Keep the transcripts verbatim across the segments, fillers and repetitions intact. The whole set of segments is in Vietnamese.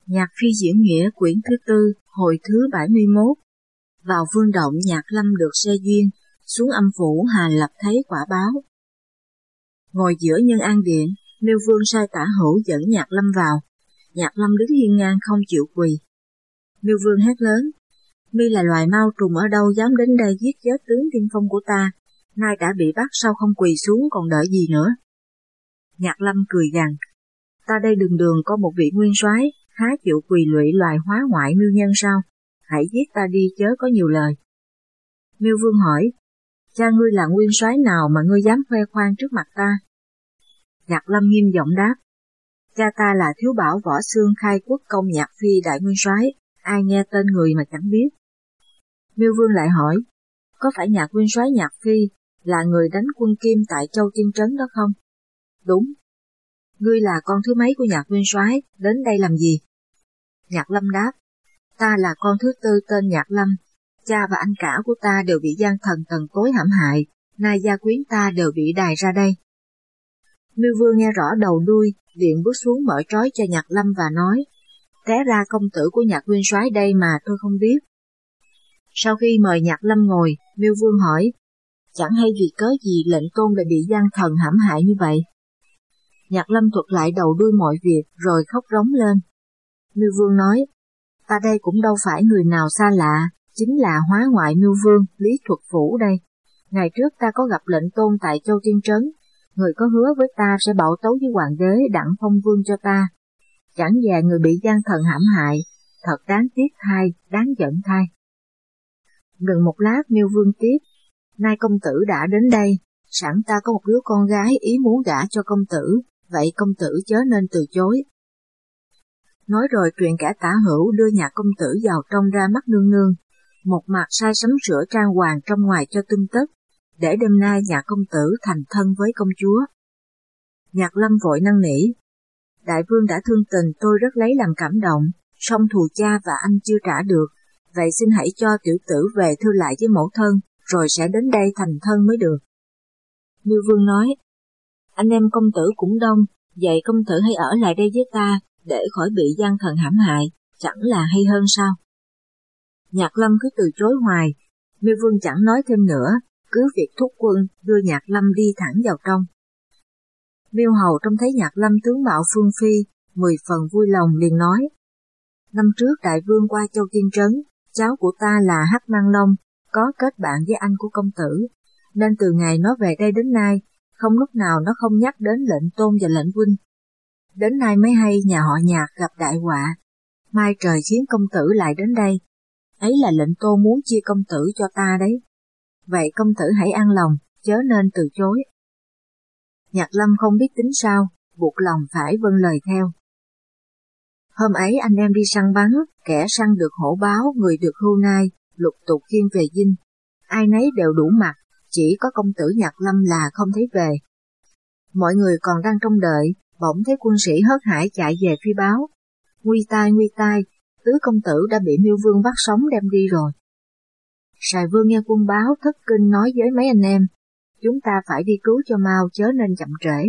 Nhạc Phi diễn nghĩa quyển thứ tư, hồi thứ bảy mươi mốt. Vào phương động Nhạc Lâm được xe duyên, xuống âm phủ Hà Lập thấy quả báo. Ngồi giữa Nhân An Điện, Miêu Vương sai Tả Hữu dẫn Nhạc Lâm vào. Nhạc Lâm đứng hiên ngang không chịu quỳ. Miêu Vương hét lớn: "Mi là loài mao trùng ở đâu dám đến đây giết chết tướng tiên phong của ta? Nay đã bị bắt sao không quỳ xuống còn đợi gì nữa?" Nhạc Lâm cười gằn: "Ta đây đường đường có một vị nguyên soái, há chịu quỳ lụy loài hóa ngoại miêu nhân sao? Hãy giết ta đi chớ có nhiều lời." Miêu Vương hỏi: "Cha ngươi là nguyên soái nào mà ngươi dám khoe khoang trước mặt ta?" Nhạc Lâm nghiêm giọng đáp: "Cha ta là Thiếu Bảo Võ Xương khai quốc công Nhạc Phi đại nguyên soái, ai nghe tên người mà chẳng biết." Miêu Vương lại hỏi: "Có phải Nhạc nguyên soái Nhạc Phi là người đánh quân Kim tại Châu Tiên Trấn đó không?" "Đúng." "Ngươi là con thứ mấy của Nhạc nguyên soái, đến đây làm gì?" Nhạc Lâm đáp: "Ta là con thứ tư tên Nhạc Lâm, cha và anh cả của ta đều bị gian thần Tần Tối hãm hại, nay gia quyến ta đều bị đày ra đây." Miêu Vương nghe rõ đầu đuôi, liền bước xuống mở trói cho Nhạc Lâm và nói: "Té ra công tử của Nhạc nguyên soái đây mà tôi không biết." Sau khi mời Nhạc Lâm ngồi, Miêu Vương hỏi: "Chẳng hay vì cớ gì lệnh tôn lại bị gian thần hãm hại như vậy?" Nhạc Lâm thuật lại đầu đuôi mọi việc rồi khóc rống lên. Miêu Vương nói: "Ta đây cũng đâu phải người nào xa lạ, chính là hóa ngoại Miêu Vương Lý Thuật Phủ đây. Ngày trước ta có gặp lệnh tôn tại Châu Tiên Trấn, người có hứa với ta sẽ bảo tấu với hoàng đế đặng phong vương cho ta. Chẳng dè người bị gian thần hãm hại, thật đáng tiếc thay, đáng giận thay." Ngừng một lát Miêu Vương tiếp: "Nay công tử đã đến đây, sẵn ta có một đứa con gái ý muốn gả cho công tử, vậy công tử chớ nên từ chối." Nói rồi truyền cả Tả Hữu đưa nhà công tử vào trong ra mắt nương nương, một mặt sai sắm sửa trang hoàng trong ngoài cho tươm tất, để đêm nay nhà công tử thành thân với công chúa. Nhạc Lâm vội năn nỉ: "Đại vương đã thương tình tôi rất lấy làm cảm động, song thù cha và anh chưa trả được, vậy xin hãy cho tiểu tử về thưa lại với mẫu thân, rồi sẽ đến đây thành thân mới được." Miêu Vương nói: "Anh em công tử cũng đông, vậy công tử hãy ở lại đây với ta, để khỏi bị gian thần hãm hại, chẳng là hay hơn sao?" Nhạc Lâm cứ từ chối hoài. Miêu Vương chẳng nói thêm nữa, cứ việc thúc quân đưa Nhạc Lâm đi thẳng vào trong. Miêu Hầu trông thấy Nhạc Lâm tướng mạo phương phi, mười phần vui lòng liền nói: "Năm trước đại vương qua Châu Tiên Trấn, cháu của ta là Hắc Mang Long có kết bạn với anh của công tử, nên từ ngày nó về đây đến nay, không lúc nào nó không nhắc đến lệnh tôn và lệnh huynh. Đến nay mới hay nhà họ Nhạc gặp đại họa, mai trời khiến công tử lại đến đây. Ấy là lệnh tôn muốn chia công tử cho ta đấy. Vậy công tử hãy an lòng, chớ nên từ chối." Nhạc Lâm không biết tính sao, buộc lòng phải vâng lời theo. Hôm ấy anh em đi săn bắn, kẻ săn được hổ báo, người được hươu nai, lục tục khiêng về dinh. Ai nấy đều đủ mặt, chỉ có công tử Nhạc Lâm là không thấy về. Mọi người còn đang trông đợi, bỗng thấy quân sĩ hớt hải chạy về phi báo: "Nguy tai, nguy tai, tứ công tử đã bị Miêu Vương bắt sống đem đi rồi." Sài Vương nghe quân báo thất kinh nói với mấy anh em: "Chúng ta phải đi cứu cho mau chớ nên chậm trễ."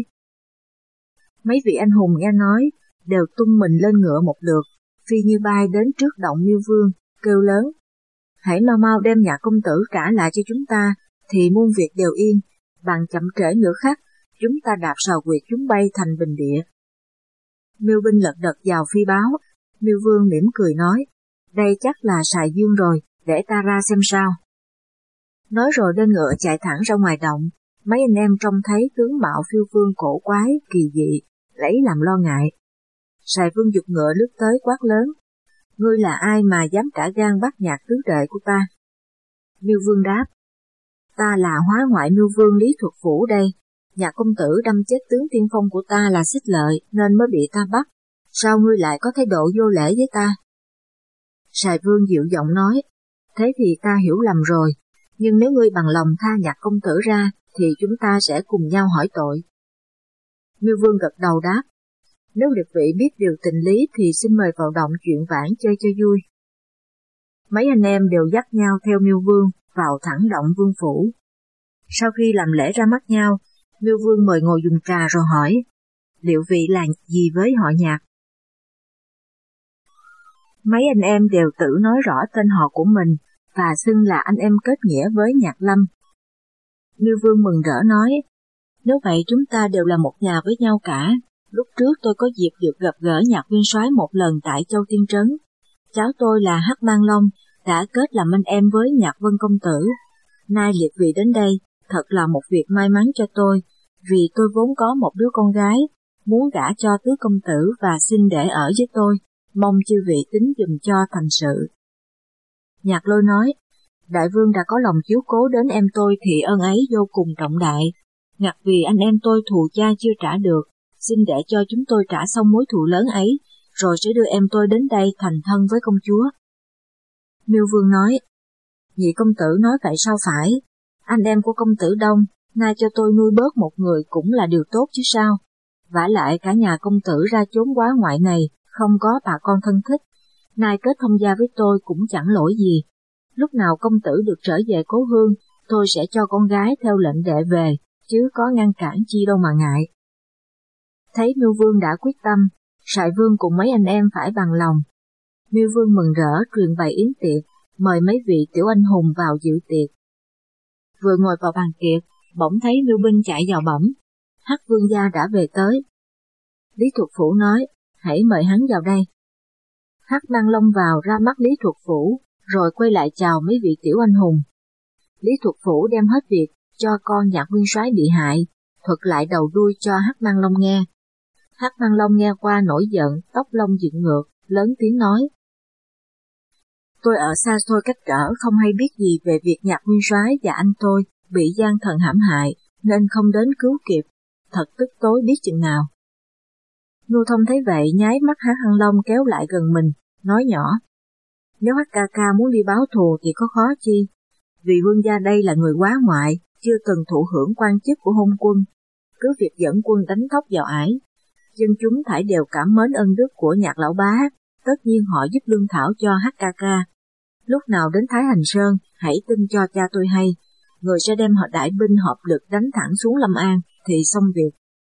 Mấy vị anh hùng nghe nói, đều tung mình lên ngựa một lượt, phi như bay đến trước động Miêu Vương, kêu lớn: "Hãy mau mau đem nhà công tử trả lại cho chúng ta, thì muôn việc đều yên, bằng chậm trễ nửa khắc, chúng ta đạp sào quyệt chúng bay thành bình địa." Miêu binh lật đật vào phi báo. Miêu Vương mỉm cười nói: "Đây chắc là Sài Dương rồi, để ta ra xem sao." Nói rồi lên ngựa chạy thẳng ra ngoài động. Mấy anh em trông thấy tướng mạo phiêu phương cổ quái, kỳ dị, lấy làm lo ngại. Sài Vương giục ngựa lướt tới quát lớn: "Ngươi là ai mà dám cả gan bắt Nhạc tứ đệ của ta?" Miêu Vương đáp: "Ta là hóa ngoại Miêu Vương Lý Thuật Phủ đây. Nhạc công tử đâm chết tướng tiên phong của ta là Xích Lợi nên mới bị ta bắt. Sao ngươi lại có thái độ vô lễ với ta?" Sài Vương dịu giọng nói: "Thế thì ta hiểu lầm rồi, nhưng nếu ngươi bằng lòng tha Nhạc công tử ra, thì chúng ta sẽ cùng nhau hỏi tội." Miêu Vương gật đầu đáp: "Nếu liệt vị biết điều tình lý thì xin mời vào động chuyện vãn chơi cho vui." Mấy anh em đều dắt nhau theo Miêu Vương vào thẳng động Vương phủ. Sau khi làm lễ ra mắt nhau, Miêu Vương mời ngồi dùng trà rồi hỏi: "Liệu vị là gì với họ Nhạc?" Mấy anh em đều tự nói rõ tên họ của mình và xưng là anh em kết nghĩa với Nhạc Lâm. Miêu Vương mừng rỡ nói, nếu vậy chúng ta đều là một nhà với nhau cả. Lúc trước tôi có dịp được gặp gỡ Nhạc Nguyên Soái một lần tại Châu Tiên Trấn. Cháu tôi là Hắc Mang Long đã kết làm anh em với Nhạc Vân công tử. Nay liệt vị đến đây, thật là một việc may mắn cho tôi, vì tôi vốn có một đứa con gái, muốn gả cho tứ công tử và xin để ở với tôi, mong chư vị tính giùm cho thành sự. Nhạc Lôi nói, đại vương đã có lòng chiếu cố đến em tôi thì ơn ấy vô cùng trọng đại. Ngặt vì anh em tôi thù cha chưa trả được, xin để cho chúng tôi trả xong mối thù lớn ấy, rồi sẽ đưa em tôi đến đây thành thân với công chúa. Miêu Vương nói, nhị công tử nói vậy sao phải, anh em của công tử đông, nay cho tôi nuôi bớt một người cũng là điều tốt chứ sao. Vả lại cả nhà công tử ra chốn quá ngoại này, không có bà con thân thích, nay kết thông gia với tôi cũng chẳng lỗi gì. Lúc nào công tử được trở về cố hương, tôi sẽ cho con gái theo lệnh đệ về, chứ có ngăn cản chi đâu mà ngại. Thấy Miêu Vương đã quyết tâm, Sài Vương cùng mấy anh em phải bằng lòng. Miêu Vương mừng rỡ truyền bày yến tiệc, mời mấy vị tiểu anh hùng vào dự tiệc. Vừa ngồi vào bàn tiệc, bỗng thấy Miêu Binh chạy vào bẩm, Hắc Vương gia đã về tới. Lý Thuật Phủ nói, hãy mời hắn vào đây. Hắc Mang Long vào ra mắt Lý Thuật Phủ, rồi quay lại chào mấy vị tiểu anh hùng. Lý Thuật Phủ đem hết việc cho con Nhạc Nguyên Soái bị hại, thuật lại đầu đuôi cho Hắc Mang Long nghe. Hắc Mang Long nghe qua nổi giận, tóc lông dựng ngược, lớn tiếng nói. Tôi ở xa xôi cách trở không hay biết gì về việc Nhạc Nguyên Soái và anh tôi bị gian thần hãm hại, nên không đến cứu kịp, thật tức tối biết chừng nào. Ngưu Thông thấy vậy nháy mắt Hắc Hăng Long kéo lại gần mình, nói nhỏ. Nếu Hắc ca ca muốn đi báo thù thì có khó chi, vì vương gia đây là người quá ngoại, chưa từng thụ hưởng quan chức của hôn quân, cứ việc dẫn quân đánh thóc vào ải. Dân chúng thảy đều cảm mến ân đức của Nhạc lão bá, tất nhiên họ giúp lương thảo cho Hắc ca ca. Lúc nào đến Thái Hành Sơn, hãy tin cho cha tôi hay, người sẽ đem họ đại binh hợp lực đánh thẳng xuống Lâm An, thì xong việc.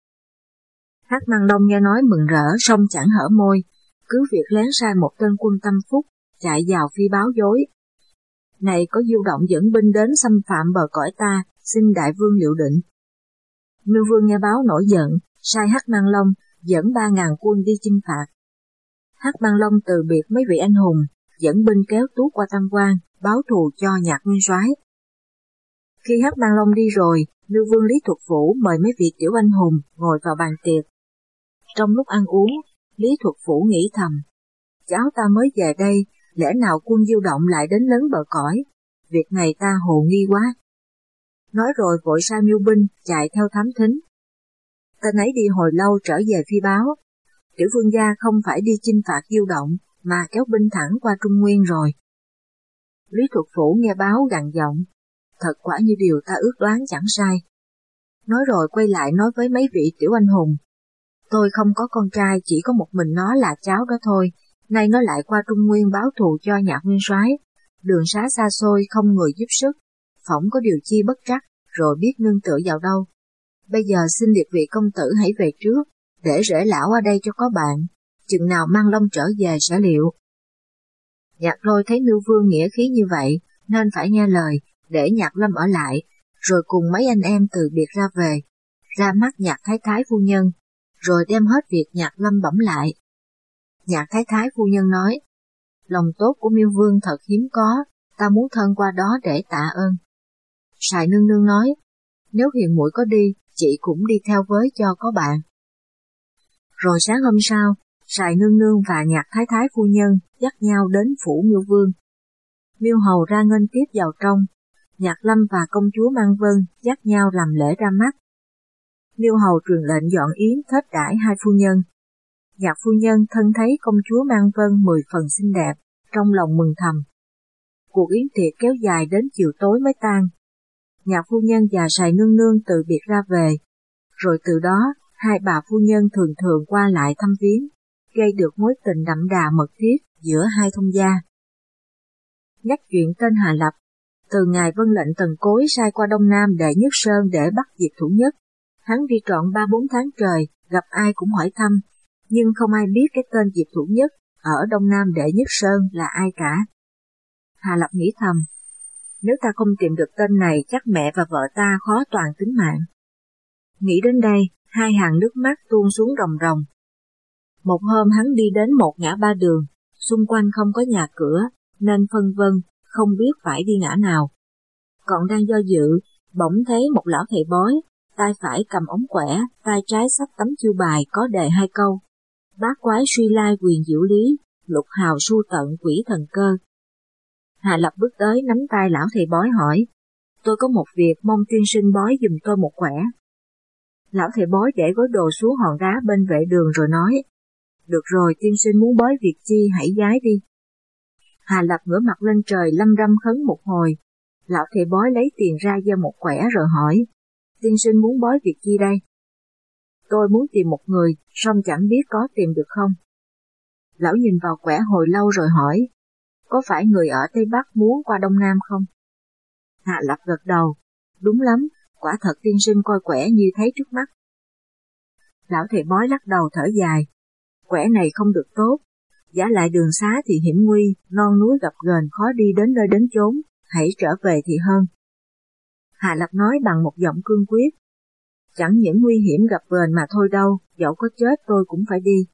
Hắc Mang Đông nghe nói mừng rỡ, song chẳng hở môi, cứ việc lén sai một tên quân tâm phúc, chạy vào phi báo dối. Này có diêu động dẫn binh đến xâm phạm bờ cõi ta, xin đại vương liệu định. Miêu Vương nghe báo nổi giận, sai Hắc Mang Long dẫn ba ngàn quân đi chinh phạt. Hắc Mang Long từ biệt mấy vị anh hùng, dẫn binh kéo Tuốt qua Tam Quan, báo thù cho Nhạc Nguyên Soái. Khi Hắc Mang Long đi rồi, Miêu Vương Lý Thuật Phủ mời mấy vị tiểu anh hùng ngồi vào bàn tiệc. Trong lúc ăn uống, Lý Thuật Phủ nghĩ thầm, cháu ta mới về đây, lẽ nào quân diêu động lại đến lấn bờ cõi, việc này ta hồ nghi quá. Nói rồi vội sai Miêu binh chạy theo thám thính. Tên ấy đi hồi lâu trở về phi báo, tiểu vương gia không phải đi chinh phạt diêu động, mà kéo binh thẳng qua Trung Nguyên rồi. Lý Thuật Phủ nghe báo gằn giọng, thật quả như điều ta ước đoán chẳng sai. Nói rồi quay lại nói với mấy vị tiểu anh hùng, tôi không có con trai, chỉ có một mình nó là cháu đó thôi, nay nó lại qua Trung Nguyên báo thù cho Nhạc Nguyên Soái, đường xá xa xôi không người giúp sức, phỏng có điều chi bất trắc, rồi biết nương tựa vào đâu. Bây giờ xin liệt vị công tử hãy về trước, để rể lão ở đây cho có bạn, chừng nào Mang Long trở về sẽ liệu. Nhạc Lôi thấy Miêu Vương nghĩa khí như vậy, nên phải nghe lời, để Nhạc Lâm ở lại, rồi cùng mấy anh em từ biệt ra về, ra mắt Nhạc Thái Thái phu nhân, rồi đem hết việc Nhạc Lâm bẩm lại. Nhạc Thái Thái phu nhân nói, lòng tốt của Miêu Vương thật hiếm có, ta muốn thân qua đó để tạ ơn. Sài nương nương nói, nếu hiền muội có đi, chị cũng đi theo với cho có bạn. Rồi sáng hôm sau, Sài nương nương và Nhạc Thái Thái phu nhân dắt nhau đến phủ Miêu Vương. Miêu hầu ra nghênh tiếp vào trong, Nhạc Lâm và công chúa Mang Vân dắt nhau làm lễ ra mắt. Miêu hầu truyền lệnh dọn yến thết đãi hai phu nhân. Nhạc phu nhân thân thấy công chúa Mang Vân mười phần xinh đẹp, trong lòng mừng thầm. Cuộc yến tiệc kéo dài đến chiều tối mới tan. Nhạc phu nhân và Sài nương nương từ biệt ra về, rồi từ đó hai bà phu nhân thường thường qua lại thăm viếng, gây được mối tình đậm đà mật thiết giữa hai thông gia. Nhắc chuyện tên Hà Lập, từ ngày vân lệnh Tần Cối sai qua Đông Nam Đệ Nhất Sơn để bắt Diệp Thủ Nhất, hắn đi trọn ba bốn tháng trời, gặp ai cũng hỏi thăm, nhưng không ai biết cái tên Diệp Thủ Nhất ở Đông Nam Đệ Nhất Sơn là ai cả. Hà Lập nghĩ thầm, nếu ta không tìm được tên này chắc mẹ và vợ ta khó toàn tính mạng. Nghĩ đến đây, hai hàng nước mắt tuôn xuống ròng ròng. Một hôm hắn đi đến một ngã ba đường, xung quanh không có nhà cửa, nên phân vân, không biết phải đi ngã nào. Còn đang do dự, bỗng thấy một lão thầy bói, tay phải cầm ống quẻ, tay trái xách tấm chiêu bài có đề hai câu: bát quái suy lai quyền diệu lý, lục hào su tận quỷ thần cơ. Hà Lập bước tới nắm tay lão thầy bói hỏi, tôi có một việc mong tiên sinh bói giùm tôi một quẻ. Lão thầy bói để gối đồ xuống hòn đá bên vệ đường rồi nói, được rồi, tiên sinh muốn bói việc chi hãy giái đi. Hà Lập ngửa mặt lên trời lâm râm khấn một hồi. Lão thầy bói lấy tiền ra gieo một quẻ rồi hỏi, tiên sinh muốn bói việc chi đây? Tôi muốn tìm một người, song chẳng biết có tìm được không. Lão nhìn vào quẻ hồi lâu rồi hỏi, có phải người ở Tây Bắc muốn qua Đông Nam không? Hà Lập gật đầu, đúng lắm, quả thật tiên sinh coi quẻ như thấy trước mắt. Lão thầy bói lắc đầu thở dài, quẻ này không được tốt, giả lại đường xá thì hiểm nguy, non núi gập ghềnh khó đi đến nơi đến chốn, hãy trở về thì hơn. Hà Lập nói bằng một giọng cương quyết, chẳng những nguy hiểm gặp bền mà thôi đâu, dẫu có chết tôi cũng phải đi.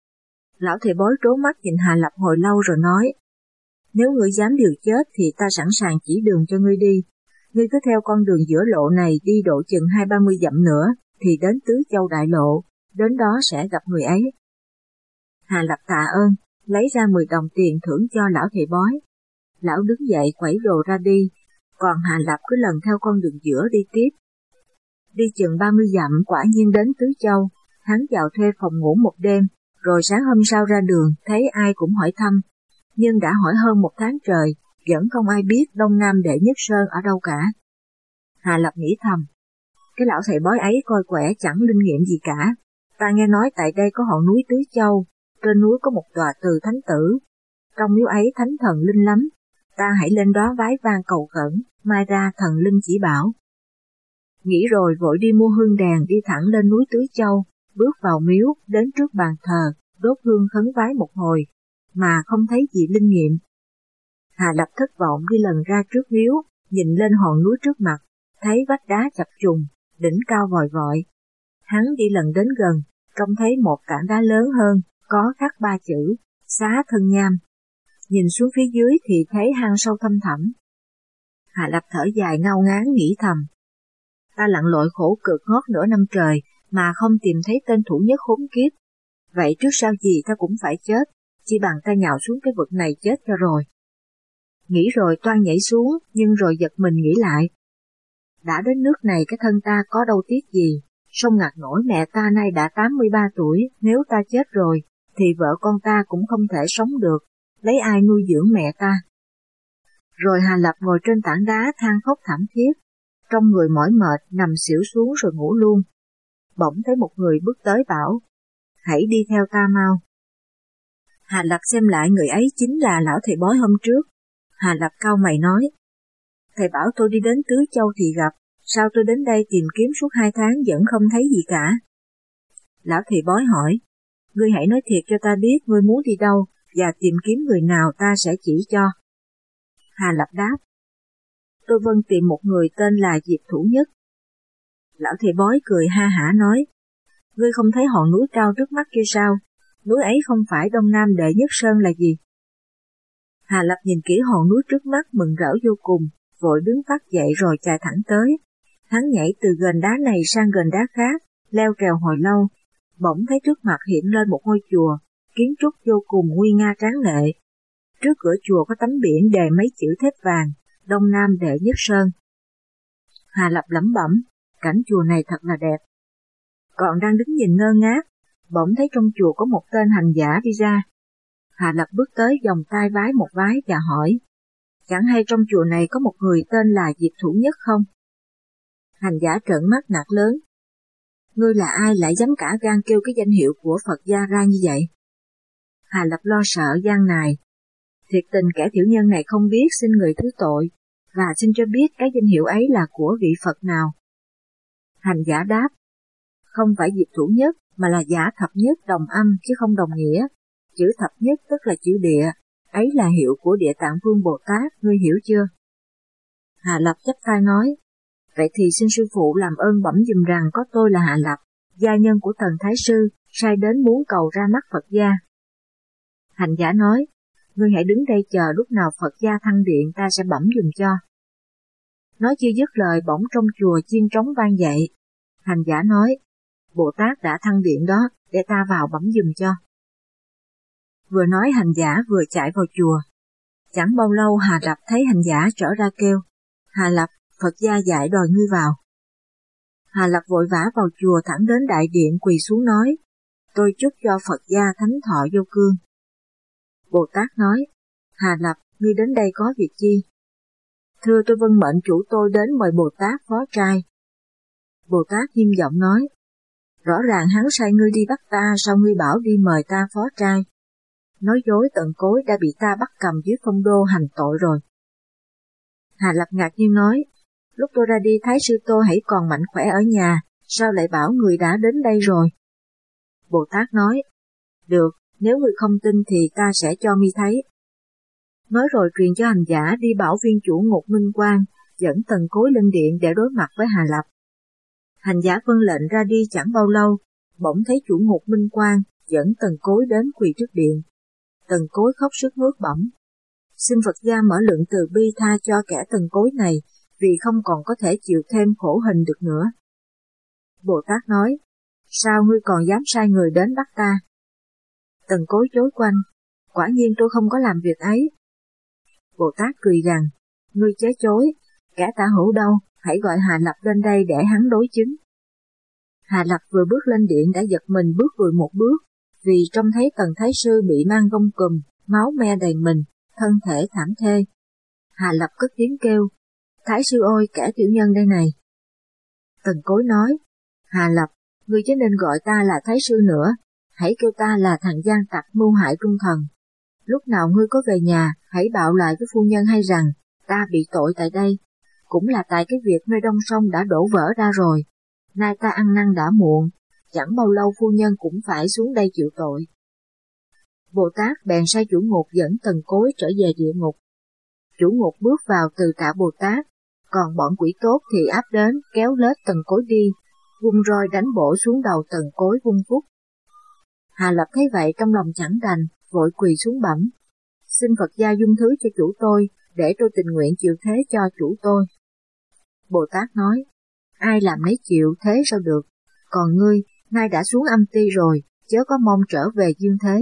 Lão thầy bói trố mắt nhìn Hà Lập hồi lâu rồi nói, nếu ngươi dám điều chết thì ta sẵn sàng chỉ đường cho ngươi đi, ngươi cứ theo con đường giữa lộ này đi độ chừng hai ba mươi dặm nữa, thì đến Tứ Châu Đại Lộ, đến đó sẽ gặp người ấy. Hà Lập tạ ơn, lấy ra mười đồng tiền thưởng cho lão thầy bói. Lão đứng dậy quẩy đồ ra đi, còn Hà Lập cứ lần theo con đường giữa đi tiếp. Đi chừng ba mươi dặm quả nhiên đến Tứ Châu, hắn vào thuê phòng ngủ một đêm, rồi sáng hôm sau ra đường thấy ai cũng hỏi thăm, nhưng đã hỏi hơn một tháng trời, vẫn không ai biết Đông Nam Đệ Nhất Sơn ở đâu cả. Hà Lập nghĩ thầm, cái lão thầy bói ấy coi quẻ chẳng linh nghiệm gì cả, ta nghe nói tại đây có hòn núi Tứ Châu, trên núi có một tòa Từ Thánh Tử, trong miếu ấy thánh thần linh lắm, ta hãy lên đó vái vang cầu khẩn, mai ra thần linh chỉ bảo. Nghĩ rồi vội đi mua hương đèn đi thẳng lên núi Tứ Châu, bước vào miếu, đến trước bàn thờ, đốt hương khấn vái một hồi, mà không thấy gì linh nghiệm. Hà Lập thất vọng đi lần ra trước miếu, nhìn lên hòn núi trước mặt, thấy vách đá chập trùng, đỉnh cao vòi vọi. Hắn đi lần đến gần, trông thấy một tảng đá lớn hơn, có khắc ba chữ, Xá Thân Nham. Nhìn xuống phía dưới thì thấy hang sâu thăm thẳm. Hà Lập thở dài ngao ngán nghĩ thầm, ta lặn lội khổ cực hót nửa năm trời, mà không tìm thấy tên thủ nhất khốn kiếp. Vậy trước sau gì ta cũng phải chết, chỉ bằng ta nhào xuống cái vực này chết cho rồi. Nghĩ rồi toan nhảy xuống, nhưng rồi giật mình nghĩ lại. Đã đến nước này cái thân ta có đâu tiếc gì, song ngặt nổi mẹ ta nay đã tám mươi ba tuổi, nếu ta chết rồi, thì vợ con ta cũng không thể sống được, lấy ai nuôi dưỡng mẹ ta. Rồi Hà Lập ngồi trên tảng đá than khóc thảm thiết, trong người mỏi mệt nằm xỉu xuống rồi ngủ luôn. Bỗng thấy một người bước tới bảo, hãy đi theo ta mau. Hà Lập xem lại người ấy chính là lão thầy bói hôm trước. Hà Lập cau mày nói, thầy bảo tôi đi đến Tứ Châu thì gặp, sao tôi đến đây tìm kiếm suốt hai tháng vẫn không thấy gì cả. Lão thầy bói hỏi, ngươi hãy nói thiệt cho ta biết ngươi muốn đi đâu, và tìm kiếm người nào ta sẽ chỉ cho. Hà Lập đáp, tôi vâng tìm một người tên là Diệp Thủ Nhất. Lão thầy bói cười ha hả nói, ngươi không thấy hòn núi cao trước mắt kia sao, núi ấy không phải Đông Nam Đệ Nhất Sơn là gì? Hà Lập nhìn kỹ hòn núi trước mắt mừng rỡ vô cùng, vội đứng phát dậy rồi chạy thẳng tới. Hắn nhảy từ gần đá này sang gần đá khác, leo trèo hồi lâu, bỗng thấy trước mặt hiện lên một ngôi chùa, kiến trúc vô cùng nguy nga tráng lệ. Trước cửa chùa có tấm biển đề mấy chữ thép vàng, Đông Nam Đệ Nhất Sơn. Hà Lập lẩm bẩm, cảnh chùa này thật là đẹp. Còn đang đứng nhìn ngơ ngác, bỗng thấy trong chùa có một tên hành giả đi ra. Hà Lập bước tới vòng tay vái một vái và hỏi, chẳng hay trong chùa này có một người tên là Diệp Thủ Nhất không? Hành giả trợn mắt nạt lớn, ngươi là ai lại dám cả gan kêu cái danh hiệu của Phật gia ra như vậy? Hà Lập lo sợ gian nài, thiệt tình kẻ tiểu nhân này không biết xin người thứ tội, và xin cho biết cái danh hiệu ấy là của vị Phật nào. Hành giả đáp, không phải Diệp Thủ Nhất, mà là Giả Thập Nhất đồng âm chứ không đồng nghĩa, chữ thập nhất tức là chữ địa, ấy là hiệu của Địa Tạng Vương Bồ Tát, ngươi hiểu chưa? Hà Lập chắp tay nói, vậy thì xin sư phụ làm ơn bẩm giùm rằng có tôi là Hà Lập, gia nhân của Tần Thái Sư, sai đến muốn cầu ra mắt Phật gia. Hành giả nói, ngươi hãy đứng đây chờ lúc nào Phật gia thăng điện ta sẽ bẩm giùm cho. Nói chưa dứt lời bỗng trong chùa chiên trống vang dậy. Hành giả nói, Bồ Tát đã thăng điện đó, để ta vào bẩm giùm cho. Vừa nói hành giả vừa chạy vào chùa. Chẳng bao lâu Hà Lập thấy hành giả trở ra kêu, Hà Lập, Phật gia dạy đòi ngươi vào. Hà Lập vội vã vào chùa thẳng đến đại điện quỳ xuống nói, tôi chúc cho Phật gia thánh thọ vô cương. Bồ Tát nói, Hà Lập, ngươi đến đây có việc chi? Thưa tôi vâng mệnh chủ tôi đến mời Bồ Tát phó trai. Bồ Tát nghiêm giọng nói, rõ ràng hắn sai ngươi đi bắt ta, sao ngươi bảo đi mời ta phó trai? Nói dối tận cối đã bị ta bắt cầm dưới phong đô hành tội rồi. Hà Lập ngạc nhiên nói, lúc tôi ra đi Thái sư tôi hãy còn mạnh khỏe ở nhà, sao lại bảo người đã đến đây rồi? Bồ Tát nói, được, nếu ngươi không tin thì ta sẽ cho ngươi thấy. Nói rồi truyền cho hành giả đi bảo viên chủ Ngục Minh Quang, dẫn Tần Cối lên điện để đối mặt với Hà Lập. Hành giả vâng lệnh ra đi chẳng bao lâu, bỗng thấy chủ Ngục Minh Quang dẫn Tần Cối đến quỳ trước điện. Tần Cối khóc sướt mướt bẩm, xin Phật gia mở lượng từ bi tha cho kẻ Tần Cối này, vì không còn có thể chịu thêm khổ hình được nữa. Bồ Tát nói, sao ngươi còn dám sai người đến bắt ta? Tần Cối chối quanh, quả nhiên tôi không có làm việc ấy. Bồ Tát cười rằng, ngươi chớ chối, kẻ tả hữu đâu, hãy gọi Hà Lập lên đây để hắn đối chứng. Hà Lập vừa bước lên điện đã giật mình bước lùi một bước, vì trông thấy Tần Thái Sư bị mang gông cùm, máu me đầy mình, thân thể thảm thê. Hà Lập cất tiếng kêu, Thái Sư ôi, kẻ tiểu nhân đây này. Tần Cối nói, Hà Lập, ngươi chớ nên gọi ta là Thái Sư nữa, hãy kêu ta là thằng gian tặc mưu hại trung thần. Lúc nào ngươi có về nhà, hãy bạo lại với phu nhân hay rằng, ta bị tội tại đây, cũng là tại cái việc nơi đông sông đã đổ vỡ ra rồi. Nay ta ăn năn đã muộn, chẳng bao lâu phu nhân cũng phải xuống đây chịu tội. Bồ Tát bèn sai chủ ngục dẫn Tần Cối trở về địa ngục. Chủ ngục bước vào từ tạ Bồ Tát, còn bọn quỷ tốt thì áp đến kéo lết Tần Cối đi, vung roi đánh bổ xuống đầu Tần Cối vung phúc. Hà Lập thấy vậy trong lòng chẳng đành, vội quỳ xuống bẩm, xin Phật gia dung thứ cho chủ tôi, để tôi tình nguyện chịu thế cho chủ tôi. Bồ Tát nói, ai làm nấy chịu thế sao được, còn ngươi, nay đã xuống âm ti rồi, chớ có mong trở về dương thế.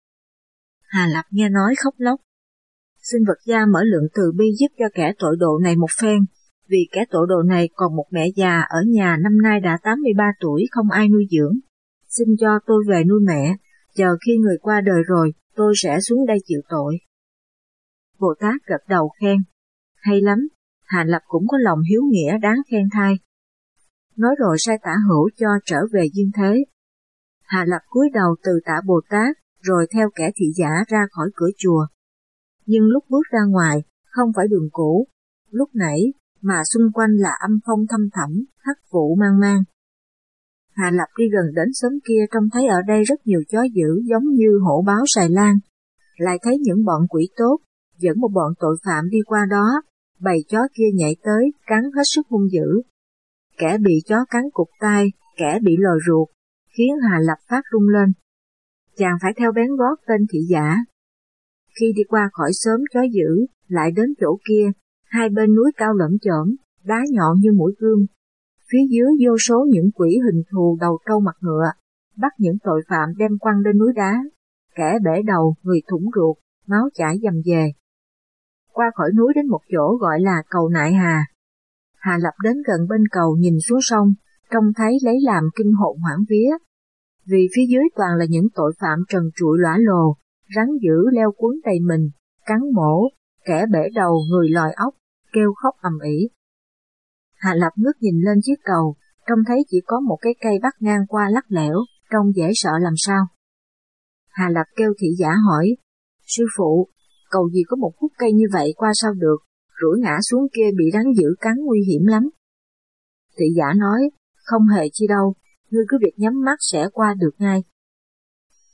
Hà Lập nghe nói khóc lóc, xin Phật gia mở lượng từ bi giúp cho kẻ tội độ này một phen, vì kẻ tội độ này còn một mẹ già ở nhà năm nay đã tám mươi ba tuổi không ai nuôi dưỡng. Xin cho tôi về nuôi mẹ, chờ khi người qua đời rồi, tôi sẽ xuống đây chịu tội. Bồ Tát gật đầu khen, hay lắm, Hà Lập cũng có lòng hiếu nghĩa đáng khen thay. Nói rồi sai tả hữu cho trở về dương thế. Hà Lập cúi đầu từ tạ Bồ Tát, rồi theo kẻ thị giả ra khỏi cửa chùa. Nhưng lúc bước ra ngoài, không phải đường cũ, lúc nãy, mà xung quanh là âm phong thâm thẳm, hắc vụ mang mang. Hà Lập đi gần đến xóm kia trông thấy ở đây rất nhiều chó dữ giống như hổ báo Sài Lan, lại thấy những bọn quỷ tốt, dẫn một bọn tội phạm đi qua đó, bầy chó kia nhảy tới, cắn hết sức hung dữ. Kẻ bị chó cắn cụt tay, kẻ bị lồi ruột, khiến Hà Lập phát run lên. Chàng phải theo bén gót tên thị giả. Khi đi qua khỏi xóm chó dữ, lại đến chỗ kia, hai bên núi cao lởm chởm, đá nhọn như mũi gươm. Phía dưới vô số những quỷ hình thù đầu trâu mặt ngựa, bắt những tội phạm đem quăng lên núi đá, kẻ bể đầu, người thủng ruột, máu chảy dầm về. Qua khỏi núi đến một chỗ gọi là cầu Nại Hà. Hà Lập đến gần bên cầu nhìn xuống sông, trông thấy lấy làm kinh hồn hoảng vía. Vì phía dưới toàn là những tội phạm trần trụi lõa lồ, rắn dữ leo cuốn đầy mình, cắn mổ, kẻ bể đầu, người lòi óc, kêu khóc ầm ĩ. Hà Lập ngước nhìn lên chiếc cầu, trông thấy chỉ có một cái cây bắc ngang qua lắc lẻo, trông dễ sợ làm sao. Hà Lập kêu thị giả hỏi, sư phụ, cầu gì có một khúc cây như vậy qua sao được, rủi ngã xuống kia bị rắn dữ cắn nguy hiểm lắm. Thị giả nói, không hề chi đâu, ngươi cứ việc nhắm mắt sẽ qua được ngay.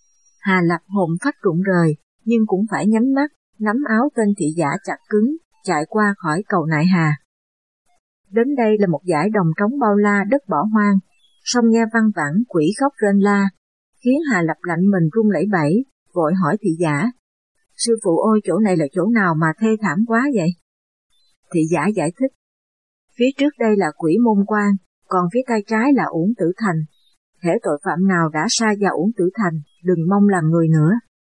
Hà Lập hồn phách rụng rời, nhưng cũng phải nhắm mắt, nắm áo tên thị giả chặt cứng, chạy qua khỏi cầu Nại Hà. Đến đây là một dải đồng trống bao la đất bỏ hoang, song nghe văng vẳng quỷ khóc rên la, khiến Hà Lập lạnh mình run lẩy bẩy, vội hỏi thị giả: Sư phụ ơi, chỗ này là chỗ nào mà thê thảm quá vậy? Thị giả giải thích: Phía trước đây là Quỷ Môn Quan, còn phía tay trái là Uổng Tử Thành. Hễ tội phạm nào đã sa vào Uổng Tử Thành, đừng mong làm người nữa.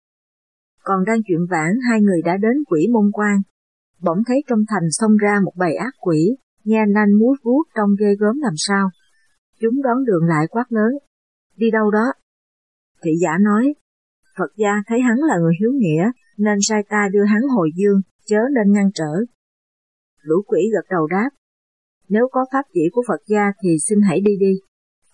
Còn đang chuyện vãn, hai người đã đến Quỷ Môn Quan, bỗng thấy trong thành xông ra một bầy ác quỷ, nghe nanh múa vuốt trông ghê gớm làm sao. Chúng đón đường lại quát lớn: Đi đâu đó? Thị giả nói: Phật gia thấy hắn là người hiếu nghĩa, nên sai ta đưa hắn hồi dương, chớ nên ngăn trở. Lũ quỷ gật đầu đáp: Nếu có pháp chỉ của Phật gia thì xin hãy đi đi.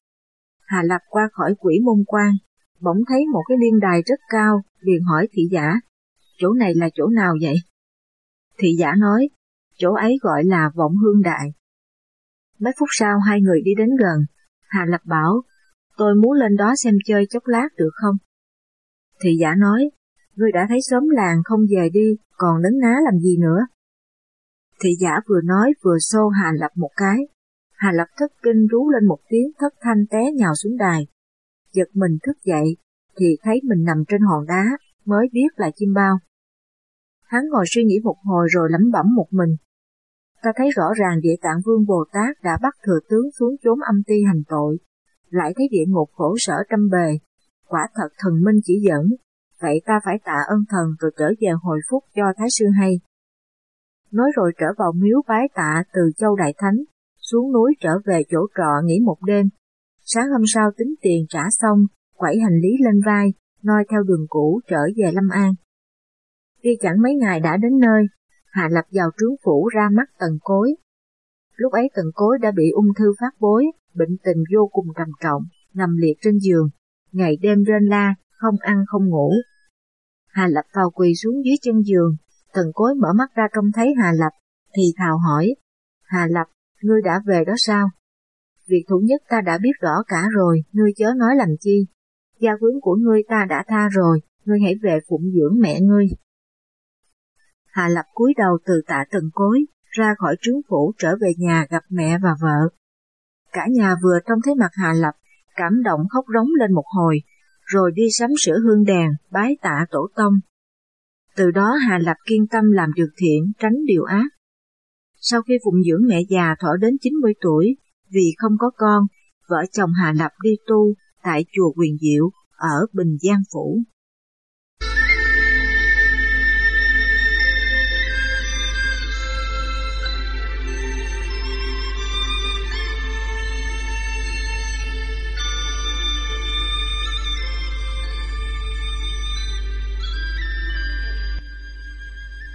Hà Lập qua khỏi Quỷ Môn Quan, bỗng thấy một cái liên đài rất cao, liền hỏi thị giả: Chỗ này là chỗ nào vậy? Thị giả nói: Chỗ ấy gọi là Vọng Hương Đại. Mấy phút sau hai người đi đến gần, Hà Lập bảo: Tôi muốn lên đó xem chơi chốc lát được không? Thị giả nói: Ngươi đã thấy xóm làng không về đi, còn nấn ná làm gì nữa? Thị giả vừa nói vừa xô Hà Lập một cái. Hà Lập thất kinh rú lên một tiếng thất thanh té nhào xuống đài. Giật mình thức dậy, thì thấy mình nằm trên hòn đá, mới biết là chim bao. Hắn ngồi suy nghĩ một hồi rồi lẩm bẩm một mình: Ta thấy rõ ràng Địa Tạng Vương Bồ Tát đã bắt thừa tướng xuống chốn âm ti hành tội, lại thấy địa ngục khổ sở trăm bề, quả thật thần minh chỉ dẫn, vậy ta phải tạ ơn thần rồi trở về hồi phúc cho Thái sư hay. Nói rồi trở vào miếu bái tạ Từ Châu Đại Thánh, xuống núi trở về chỗ trọ nghỉ một đêm. Sáng hôm sau tính tiền trả xong, quẩy hành lý lên vai, noi theo đường cũ trở về Lâm An. Đi chẳng mấy ngày đã đến nơi, Hà Lập vào trướng phủ ra mắt Tần Cối. Lúc ấy Tần Cối đã bị ung thư phát bối, bệnh tình vô cùng trầm trọng, nằm liệt trên giường, ngày đêm rên la, không ăn không ngủ. Hà Lập vào quỳ xuống dưới chân giường, Tần Cối mở mắt ra trông thấy Hà Lập, thì thào hỏi: Hà Lập, ngươi đã về đó sao? Việc thủ nhất ta đã biết rõ cả rồi, ngươi chớ nói làm chi. Gia vướng của ngươi ta đã tha rồi, ngươi hãy về phụng dưỡng mẹ ngươi. Hà Lập cúi đầu từ tạ Tần Cối, ra khỏi trướng phủ trở về nhà gặp mẹ và vợ. Cả nhà vừa trông thấy mặt Hà Lập, cảm động khóc rống lên một hồi, rồi đi sắm sửa hương đèn, bái tạ tổ tông. Từ đó Hà Lập kiên tâm làm điều thiện, tránh điều ác. Sau khi phụng dưỡng mẹ già thọ đến chín mươi tuổi, vì không có con, vợ chồng Hà Lập đi tu tại chùa Quyền Diệu ở Bình Giang Phủ.